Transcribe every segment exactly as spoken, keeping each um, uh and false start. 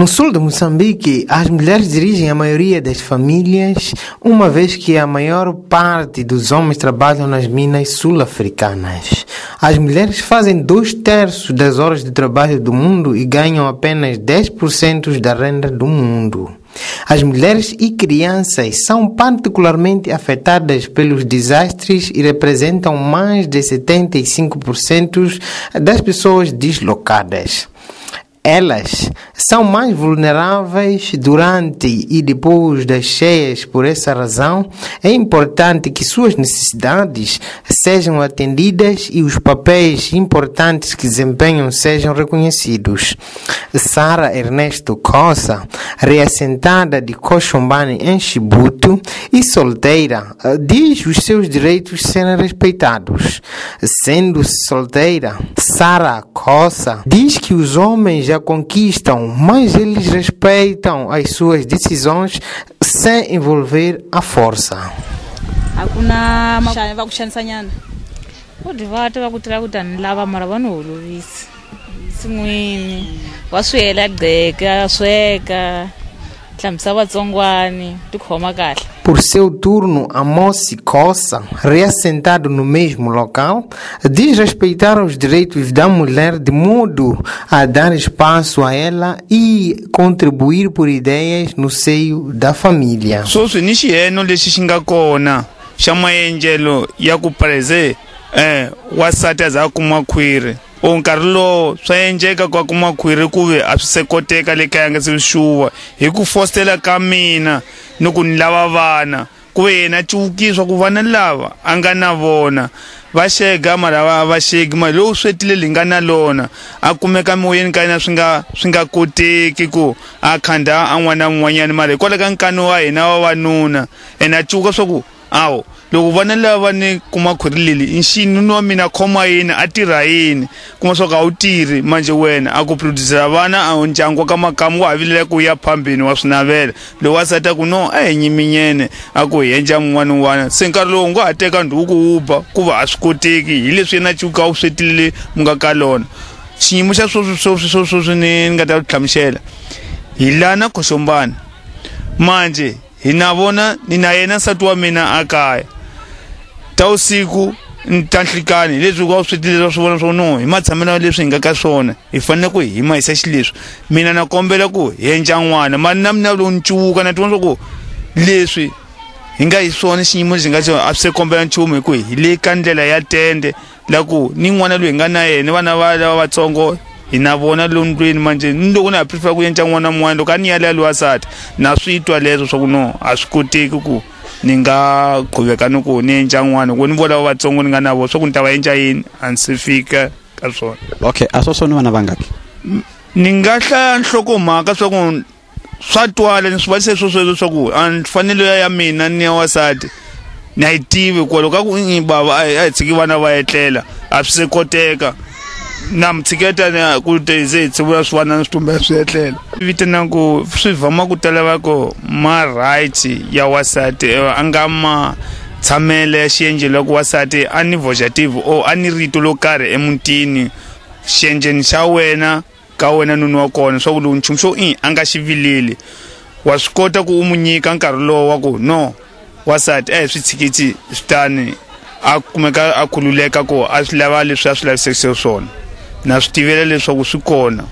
No sul de Moçambique, as mulheres dirigem a maioria das famílias, uma vez que a maior parte dos homens trabalham nas minas sul-africanas. As mulheres fazem dois terços das horas de trabalho do mundo e ganham apenas dez por cento da renda do mundo. As mulheres e crianças são particularmente afetadas pelos desastres e representam mais de setenta e cinco por cento das pessoas deslocadas. Elas são mais vulneráveis durante e depois das cheias. Por essa razão, é importante que suas necessidades sejam atendidas e os papéis importantes que desempenham sejam reconhecidos. Sara Ernesto Costa, reassentada de Cochombane em Chibuto e solteira, diz os seus direitos serem respeitados. Sendo solteira, Sara Costa diz que os homens já conquistam, mas eles respeitam as suas decisões sem envolver a força. Hakuna mashane vakushanisanyana. Kodwa vatu vakutira kuti anilava mara vanoholovisa. Simwini waswela gqeka sweka hlambisa vatsongwani tikhoma kahle. Por seu turno, Amos Costa, reassentado no mesmo local, diz respeitar os direitos da mulher de modo a dar espaço a ela e contribuir por ideias no seio da família. Sweswi ni xiheno lexi xi nga kona xa maendlelo ya ku preze eh wasati aza kuma khwiri o nkarhi lowu swa endleka ku kuma khwiri ku ve a swi se koteka le kaya nga se xuwa hi ku fostela ka mina ni ku ni lava vana ku ve yena cukiswa ku vana lava a nga na vona va xega mara va xegi mali lowu swetile li nga na lona a kumeka moyeni ka yena swi nga swi nga koteki ku a khanda a n'wana n'wanyana mali hikwalaho ka nkani wa hina vavanuna ene a cuka swa ku awu loko vana lava ni kuma khwiri leli nxinini wa mina khoma yini a tirha yini kuma swa ku a wu tirhi manje wena a ku produsera vana a ndyangu ka makamu wa ha vilela ku ya phambeni wa swi navela lowu wasati a ku no a hi nyiminyene a ku hi endla mun'wana un'wana se nkarhi lowu ngo ha teka nduku wu ba ku va a swi koteki hi leswi yena cuka wu swetilele mu nga ka lona xiyimo xa swoswi ni nga ta hlamusela hi lana Cochombane manje hi na vona ni na yena nsati wa mina a kaya ta usiku ta nhlikani leswi ku switile swi vona swo no hi matshamelo leswi hi nga ka swona hi fanele ku hi ma hisa xileswi mina na kombela ku hi endla n'wana mali na mina lo ncuka na twana ku leswi hi nga hi swona xiyimo lexi nga xo a swi kombela nchumu hi ku hi le ka ndlela ya tende la ku ni n'wana loyi nga na yena vana va lava vatsongo hi na vona londweni manje ni loko na prefer ku endla n'wana n'wana loko a ni yale lwasati na swi twa leswo swa ku no a swi koteki ku ni nga qhubeka ni ku ni endla n'wana ku ni vola vatsongo ni nga na vo swa ku ni ta va endla yini a ni se fika ka swona. Okay, a swo swona vana vangaki? Ni nga hlaya nhlokomhaka swa ku swa twala ni swi va se sweswo swa ku a mfanelo ya mina ni ya wasati ni yi tivi ku loko ku ni bava a hi tshiki vana va etlela a swi se koteka na mtsiketa na ku teze tsivula swana na switumba swi etlela vitana ku swi vama ku talava ku ma rights ya wasati anga ma tshamele xienjelo ku wasati ani vojative o ani rito lo karhi emutini xienjeni xa wena ka wena nunu wa kona swa ku lo nchumu xo i anga xivileli wa swi kota ku u munyika nkarhi lowo wa ku no wasati eh swi tsikitsi switani a kumeka a khululeka ku a swi lava leswi a swi laviseke swona na swi tivela leswaku swi kona.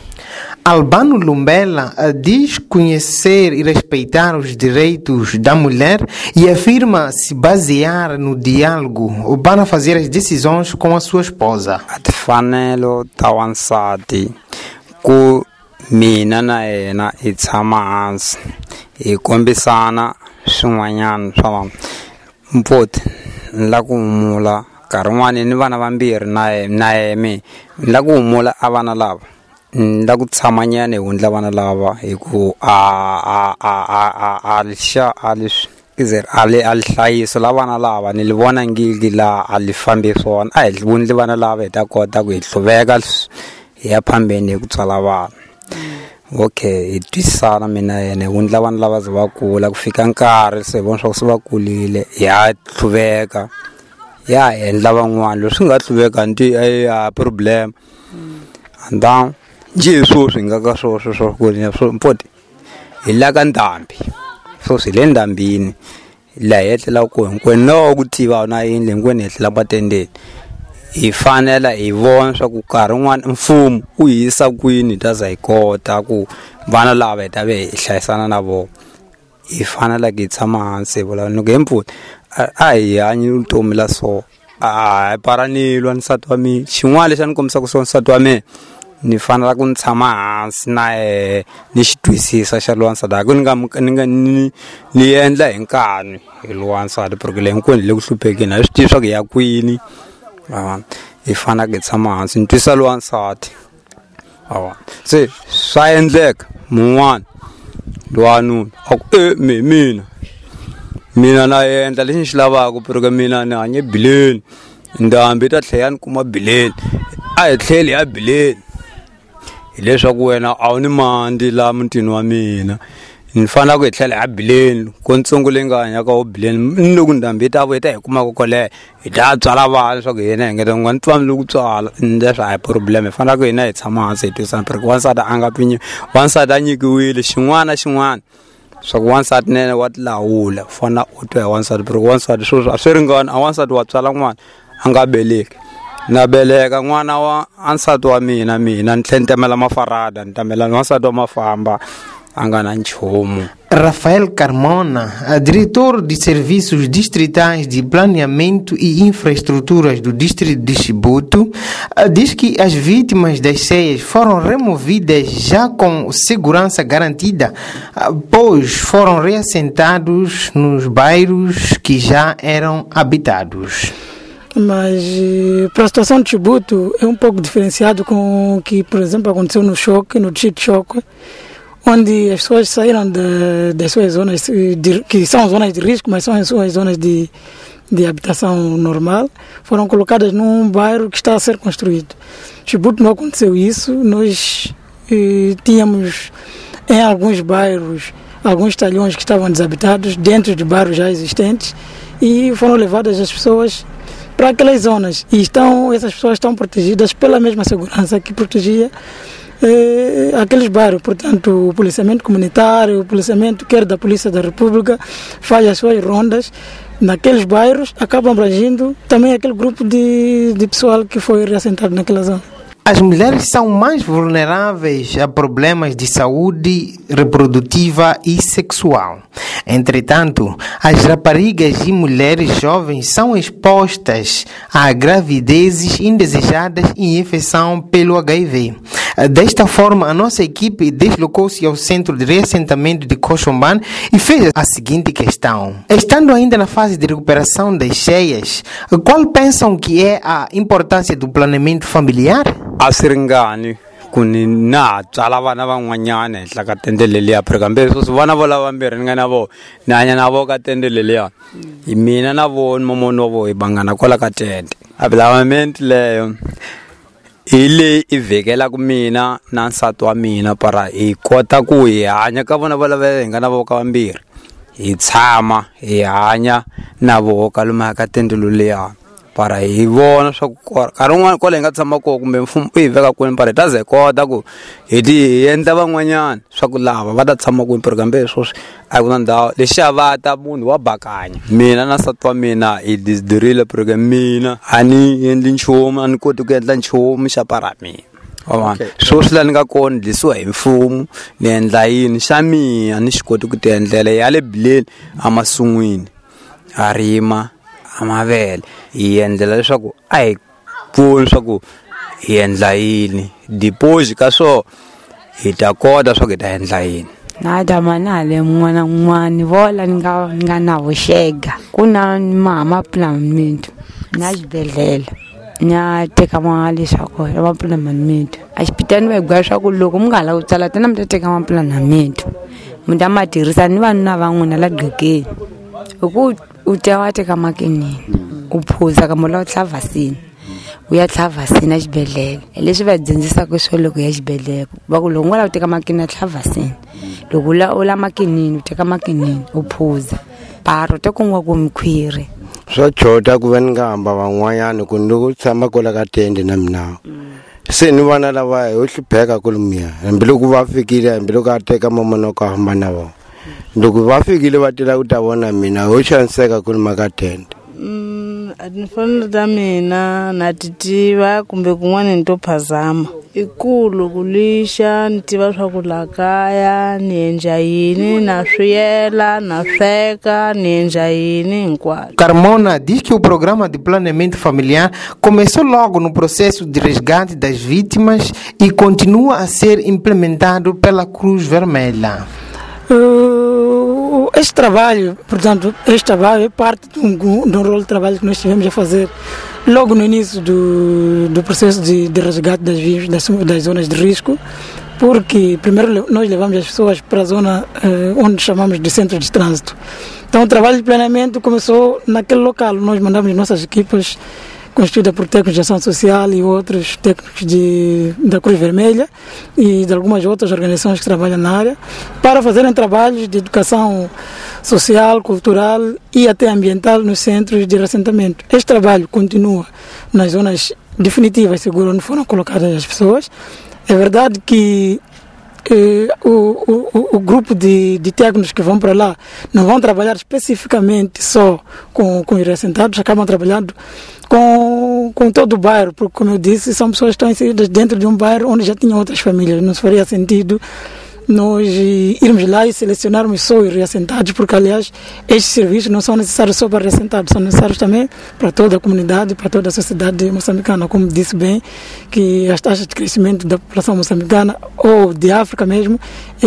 Albano Lumbela diz conhecer e respeitar os direitos da mulher e afirma se basear no diálogo para fazer as decisões com a sua esposa. A timfanelo ta wansati ku mina na yena hi tshama hansi hi kombisana swin'wanyana swa mpoti ni la ku humula nkarhi wun'wani ni vana vambirhi na na yeme ni la ku humula a vana lava ni la ku tshamanyana hi hundla vana lava hi ku a a a a a lisha a leswi izer ale alhlayiso la vana lava ni li vona ngili la alifambi swona a hi vunli vana lava hi ta kota ku hi hluveka hi ya phambeni hi ku tswala vana. Okay, hi twisana mina yena hundla vana lava ze va kula ku fika nkarhi se vona swa ku se va kulile ya hluveka ya endla van'wana leswi nga hluveka nti a problem and then nje swo swi nga ka swo swo swo ku ni swo mpoti hi la ka ndambi so swi le ndambini la hetlela ku hinkwenu no ku tiva na yini hinkwenu hetlela patendeni hi fanela hi vona swa ku nkarhi wun'wana mfumo u hisa kwini ta za hi kota ku vana lava hi ta ve hi hlayisana na vona hi fanela ku hi tshama hansi hi vulavula ku mpfuti a hi hanyi vutomi la so a hi paranilwa nsati wa mina xin'wana lexi a ni kombisa ku swona nsati wa mina ni fanela ku ni tshama hansi na yena ni xi twisisa xa lowa nsati ku ni nga ni nga ni endla hi nkani hi lowa nsati porque hinkwenu le ku hluphekeni a swi tivi swa ku ya kwini hi fanele ku tshama hansi ni twisa lowa nsati se swa endleka mun'wana lowa nuna a ku e me mina mina na endla lexi ni xi lavaka porque mina ni hanye bileni ndhambi ta tlhela ni kuma bileni a hi tlheli ya bileni hileswaku wena a wu ni mandi la mutini wa mina ni fanele ku hi tlhela ya bileni ko ntsongo leyi nga hanyaka wo bileni ni loko ndhambi ta vuya ta hi kumaka kwaleyo hi ta tswala vana leswaku hina hi ngeta nga ni twani loku tswala leswi a hi problem hi fanele ku hina hi tshama hansi hi twisana porque wansati a nga pfinyi wansati a nyikiwile xin'wana na xin'wana swa ku wansati nene wa tilawula u fanele u twa hi wansati porque wansati sweswo a swi ringani a wansati wa tswala n'wana a nga beleki na beleka n'wana wa ansati wa mina mina ni tlhela ni temela mafarada ni tamela wansati wa mafamba angana nchumu. Rafael Carmona, diretor de Serviços Distritais de Planeamento e Infraestruturas do Distrito de Chibuto, diz que as vítimas das ceias foram removidas já com segurança garantida, pois foram reassentados nos bairros que já eram habitados. Mas para a situação de Chibuto é um pouco diferenciado com o que, por exemplo, aconteceu no Choque, no Distrito de Choque, onde as pessoas saíram de, das suas zonas, de, que são zonas de risco, mas são as suas zonas de, de habitação normal, foram colocadas num bairro que está a ser construído. Chibuto não aconteceu isso, nós eh, tínhamos em alguns bairros, alguns talhões que estavam desabitados, dentro de bairros já existentes, e foram levadas as pessoas para aquelas zonas, e estão, essas pessoas estão protegidas pela mesma segurança que protegia Eh, aqueles bairros. Portanto, o policiamento comunitário, o policiamento quer da Polícia da República faz as suas rondas naqueles bairros, acabam abrangindo também aquele grupo de, de pessoal que foi reassentado naquela zona. As mulheres são mais vulneráveis a problemas de saúde reprodutiva e sexual. Entretanto, as raparigas e mulheres jovens são expostas a gravidezes indesejadas e infecção pelo H I V. Desta forma, a nossa equipe deslocou-se ao centro de reassentamento de Coxomban e fez a seguinte questão. Estando ainda na fase de recuperação das ceias, qual pensam que é a importância do planeamento familiar? A siringani kuni na tsala vana van'wanyana henhla ka tende leliya kambe sweswi vana vo lava vambirhi ni nga na vo ni hanya na vo ka tende leliya hi mina na vo ni momoni wa vo hi bangana kwala ka tende avilavamenti leyo hi leyi i vhekelaku mina na nsati wa mina para hi kota ku hi hanya ka vona vo lava hi nga na vo ka vambirhi hi tshama hi hanya na vo ka lomu ka tende leliya para hi vona swa ku nkarhi wun'wana kwale hi nga tshama kona kumbe mfumo u hi veka kwini para hi ta ze kota ku hi ti hi endla van'wanyana swa ku lava va ta tshama kwini pero kambe sweswi a ku na ndhawu lexi a va ta munhu wa bakanya mina na nsati wa mina hi disidirile pero mina a ni endli nchumu a ni koti ku endla nchumu xa para mina wavana sweswi la ni nga kona ni dlisiwa hi mfumo ni endla yini xa mina ni xi koti ku ti endlela ya le bileni emasungwini a rima amavele hi endlela leswaku a hi pfuni leswaku hi endla yini deposit ka swo hi ta kota swa ku hi ta endla yini na damanale n'wana n'wana vola ni nga ni nga na vuxega ku na mama planeamento na xibedhlele na teka mali leswaku va planeamento a xipitani va gwa swa ku loko mi nga la ku tsala tana mi ta teka ma planeamento mi ta ma tirhisa ni vanhu va n'wina la gqekeni ku u ta wa teka makinini u phuza ka mola u tlhava vaccine u ya tlhava vaccine a xibedhlele leswi va dyondzisaka swo loko ya xibedhlele va ku loko u nga la u teka makinini tlhava vaccine loko la u la makinini u teka makinini u phuza paro te ku ngwa ku mikhwiri swa chota ku va ni nga hamba van'wanyana ku ni loko tshama kola ka tende na mina se ni vana lava ho hlipheka kulumia hambi loko va fikile hambi loko a teka mamonoko a hamba na vona loko va fikile va tela ku ta vona mina ho xaniseka kuluma ka tende. Mm, adinfanele ta mina na titiva kumbe kun'wana ni to phazama ikulu kulisha ni tiva swa ku la kaya ni endla yini na swiyela na sweka ni endla yini hinkwaswo. Carmona diz que o programa de planeamento familiar começou logo no processo de resgate das vítimas e continua a ser implementado pela Cruz Vermelha. Uh, este trabalho, portanto, este trabalho é parte de um, de um rol de trabalho que nós tivemos a fazer logo no início do, do processo de, de resgate das, das, das zonas de risco, porque primeiro nós levamos as pessoas para a zona uh, onde chamamos de centro de trânsito. Então o trabalho de planeamento começou naquele local, nós mandamos nossas equipas constituída por técnicos de ação social e outros técnicos de, da Cruz Vermelha e de algumas outras organizações que trabalham na área, para fazerem trabalhos de educação social, cultural e até ambiental nos centros de reassentamento. Este trabalho continua nas zonas definitivas seguras onde foram colocadas as pessoas. É verdade que eh, o, o, o grupo de, de técnicos que vão para lá não vão trabalhar especificamente só com, com os reassentados, acabam trabalhando com, com todo o bairro, porque, como eu disse, são pessoas que estão inseridas dentro de um bairro onde já tinham outras famílias. Não faria sentido nós irmos lá e selecionarmos só os reassentados, porque, aliás, estes serviços não são necessários só para reassentados, são necessários também para toda a comunidade, para toda a sociedade moçambicana. Como disse bem, que as taxas de crescimento da população moçambicana, ou de África mesmo,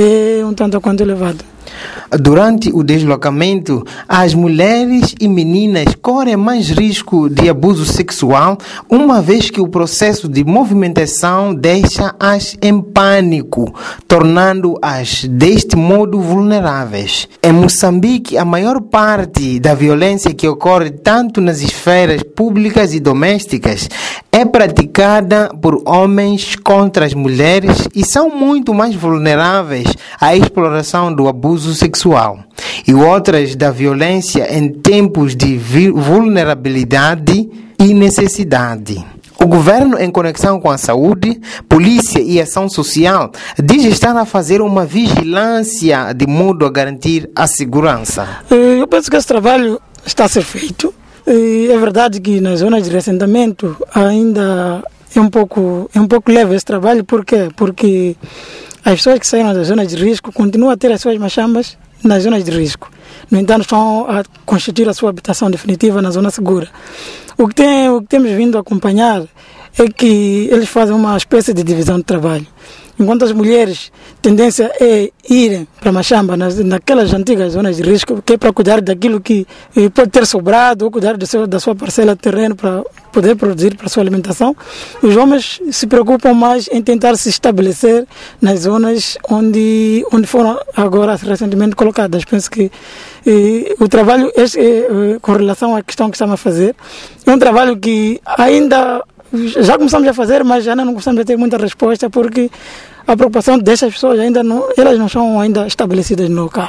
é um tanto quanto elevada. Durante o deslocamento, as mulheres e meninas correm mais risco de abuso sexual, uma vez que o processo de movimentação deixa-as em pânico, tornando-as deste modo vulneráveis. Em Moçambique, a maior parte da violência que ocorre tanto nas esferas públicas e domésticas é praticada por homens contra as mulheres e são muito mais vulneráveis à exploração do abuso sexual e outras da violência em tempos de vulnerabilidade e necessidade. O governo, em conexão com a saúde, polícia e ação social, diz estar a fazer uma vigilância de modo a garantir a segurança. Eu penso que esse trabalho está a ser feito. É verdade que nas zonas de reassentamento ainda é um pouco, é um pouco leve esse trabalho. Por quê? Porque as pessoas que saíram das zonas de risco continuam a ter as suas machambas nas zonas de risco. No entanto, estão a constituir a sua habitação definitiva na zona segura. O que, tem, o que temos vindo a acompanhar é que eles fazem uma espécie de divisão de trabalho. Enquanto as mulheres, a tendência é irem para a machamba, nas, naquelas antigas zonas de risco, que é para cuidar daquilo que eh, pode ter sobrado, ou cuidar do seu, da sua parcela de terreno para poder produzir para a sua alimentação. Os homens se preocupam mais em tentar se estabelecer nas zonas onde, onde foram agora recentemente colocadas. Penso que eh, o trabalho, este, eh, com relação à questão que estamos a fazer, é um trabalho que ainda já começamos a fazer, mas já não começamos a ter muita resposta, porque a preocupação dessas pessoas ainda não, elas não são ainda estabelecidas no local.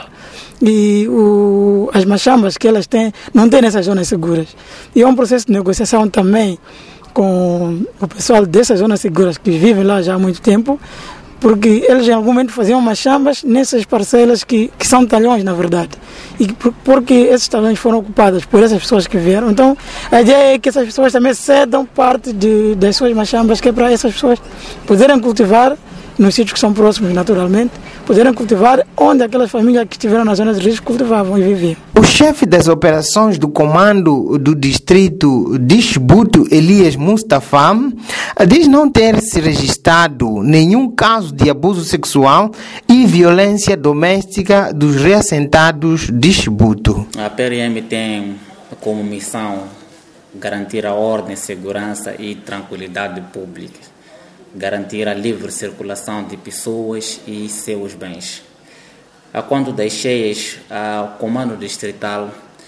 E o, as machambas que elas têm, não têm nessas zonas seguras. E é um processo de negociação também com o pessoal dessas zonas seguras que vivem lá já há muito tempo, porque eles em algum momento faziam machambas nessas parcelas que, que são talhões, na verdade. E porque esses talhões foram ocupados por essas pessoas que vieram. Então, a ideia é que essas pessoas também cedam parte de, das suas machambas, que é para essas pessoas poderem cultivar nos sítios que são próximos, naturalmente, poderem cultivar onde aquelas famílias que estiveram nas zonas de risco cultivavam e viviam. O chefe das operações do comando do distrito de Chibuto, Elias Mustafa, diz não ter se registrado nenhum caso de abuso sexual e violência doméstica dos reassentados de Chibuto. A P R M tem como missão garantir a ordem, segurança e tranquilidade pública, garantir a livre circulação de pessoas e seus bens. A quando das cheias, o comando distrital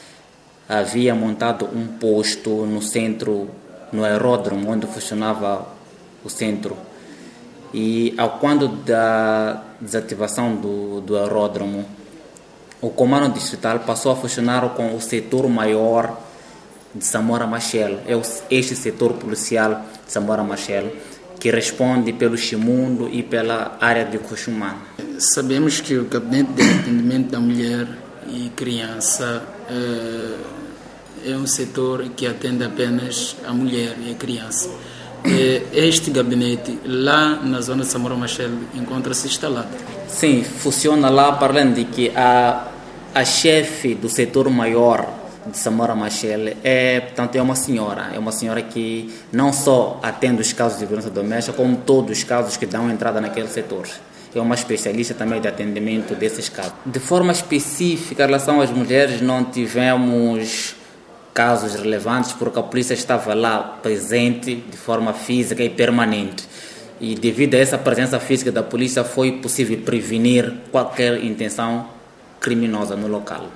havia montado um posto no centro, no aeródromo, onde funcionava o centro. E ao quando da desativação do, do aeródromo, o comando distrital passou a funcionar com o setor maior de Samora Machel, é este setor policial de Samora Machel, que responde pelo Chimundo e pela área de Coxumana. Sabemos que o Gabinete de Atendimento da Mulher e Criança é, é um setor que atende apenas a mulher e a criança. Este gabinete, lá na zona de Samora Machel, encontra-se instalado? Sim, funciona lá, para além de que a, a chefe do setor maior de Samora Machel é, portanto, é uma senhora, é uma senhora que não só atende os casos de violência doméstica, como todos os casos que dão entrada naquele setor. É uma especialista também de atendimento desses casos. De forma específica, em relação às mulheres, não tivemos casos relevantes, porque a polícia estava lá presente de forma física e permanente. E devido a essa presença física da polícia, foi possível prevenir qualquer intenção criminosa no local.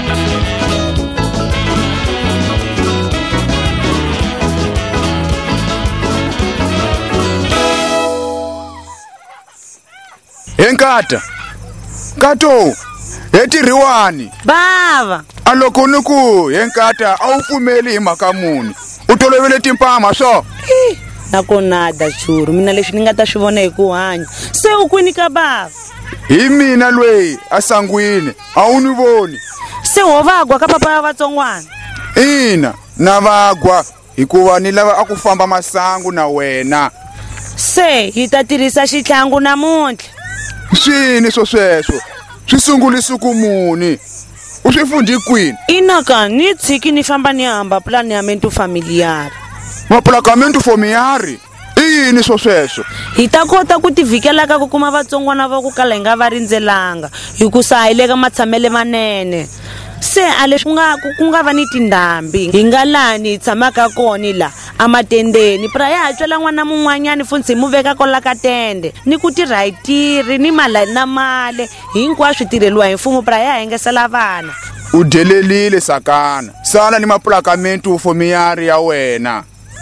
Enkata Kato Etiriwani Bava Aloko nuku Enkata awufumeli hi mhaka muni u tolovele timpama so na ko nada churu mina leswi ni nga ta swi vona hi ku hanya se u kwini ka bava hi mina lweyi a sangwini a wu ni voni se wo vagwa ka papa ya vatsongwana ina na vagwa hikuva ni lava a ku famba masangu na wena se hi ta tirhisa xihlangu namuntlha swini swo sweswo swi sungulise ku muni u swi fundi kwini inaka ni tshiki ni famba ni hamba planeamento familiar maplaneamento familiar yini swo sweswo hi ta kota ku tivikela ka ku kuma vatsongwana va ku kala hi nga va rindzelanga hi ku sahileka matshamele manene se a leswi ku nga ku nga va ni tindhambi hi nga lani hi tshamaka kona la amatendeni pra ya hatswela n'wana mun'wanyani funsi mu veka kola ka tende ni ku tirha hi tiri ni mali na male hinkwaswo tirheliwa hi mfumo pra ya hengesela vana u delelile sakana sala ni maplaneamento familiar ya wena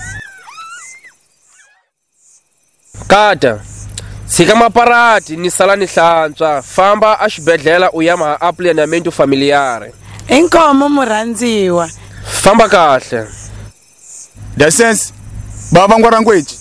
Kata tshika maparati ni sala ni hlantswa famba a xibedhlele u ya ma planeamento familiar inkomo murhandziwa famba kahle the sense baba ngwarangweji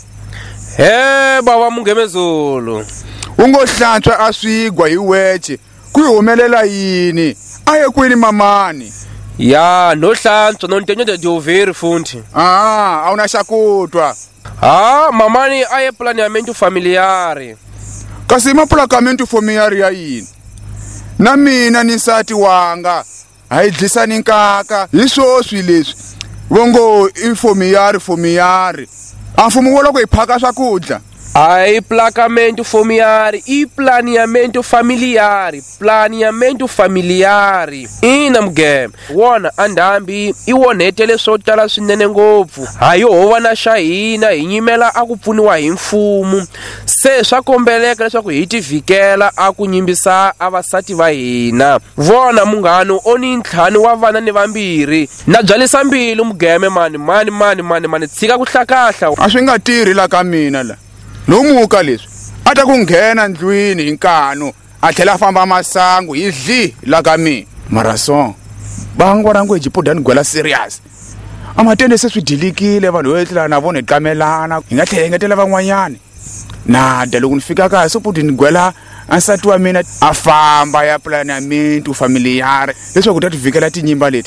he baba Mungemezulu u ngo hlantswa a swigwa hi weche ku humelela yini aye kwini mamani ya no hlantswa no ntenyo de overi fundi ah awuna xakutwa ah mamani aye planeamento familiar kasi maplaneamento familiar ya yini na mina ni nsati wanga hayi dlisani nkaka hi swoswi leswi vongo i familiar familiar a mfumo wo loko hi phaka swakudya ai planeamento familiar i planeamento familiar planeamento familiar ina mugeme wona andhambi i wonhetele swo tala swinene ngopfu hayi hova na xa hina hi nyimela a ku pfuniwa hi mfumo se swa kombeleka leswaku hi tivikela a ku nyimbisa a vasati va hina vona munghano oni ntlhanu wa vana ni vambirhi na byalisa mbilu mugeme mani mani mani mani mani tshika ku hlakahla a swi nga tirhi la ka mina la no muka leswi a ta ku nghena ndlwini hi nkanu a tlhela a famba masangu hi dli la ka mina marason bangwarangweji podani gwela serious a matende se swi dilikile vanhu vo etlela na vona hi kamelana hi nga tlhela hi ngetela van'wanyani nada loko ni fika kaya so podi ni gwela ansati wa mina a famba ya planeamento familiar leswaku ta tivikela tinyimba leti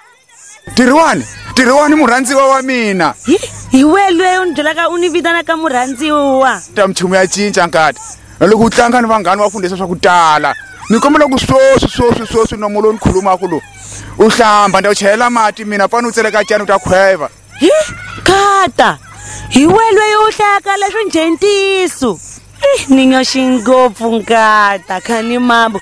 tiriwani tiriwani murhandziwa wa mina hi welwe undlaka univitana ka murhandziwa ta mchumu ya cinca nkati loko u tlanga ni vanghana va fundisa swa ku tala ni kombela ku swoswi swoswi swoswi nomo lowu ni khulumaka lo u hlamba nda u chayela mati mina pani u tseleka cani u ta khweva hi Kata hi welwe yo hlaka leswo njentiso ninho xingopfu nkata khani mambo.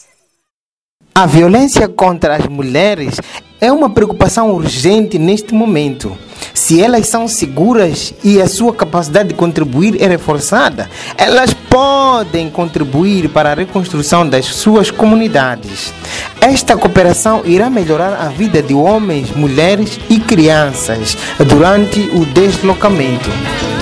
A violência contra as mulheres é uma preocupação urgente neste momento. Se elas são seguras e a sua capacidade de contribuir é reforçada, elas podem contribuir para a reconstrução das suas comunidades. Esta cooperação irá melhorar a vida de homens, mulheres e crianças durante o deslocamento.